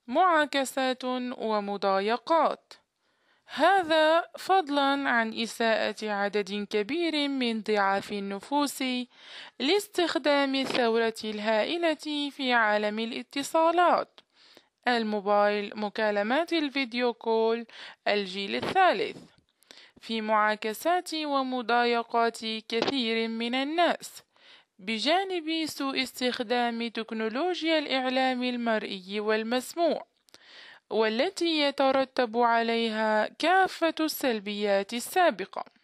معاكسات ومضايقات، هذا فضلا عن إساءة عدد كبير من ضعاف النفوس لاستخدام الثورة الهائلة في عالم الاتصالات، الموبايل، مكالمات الفيديو كول، الجيل الثالث، في معاكسات ومضايقات كثير من الناس، بجانب سوء استخدام تكنولوجيا الإعلام المرئي والمسموع، والتي يترتب عليها كافة السلبيات السابقة.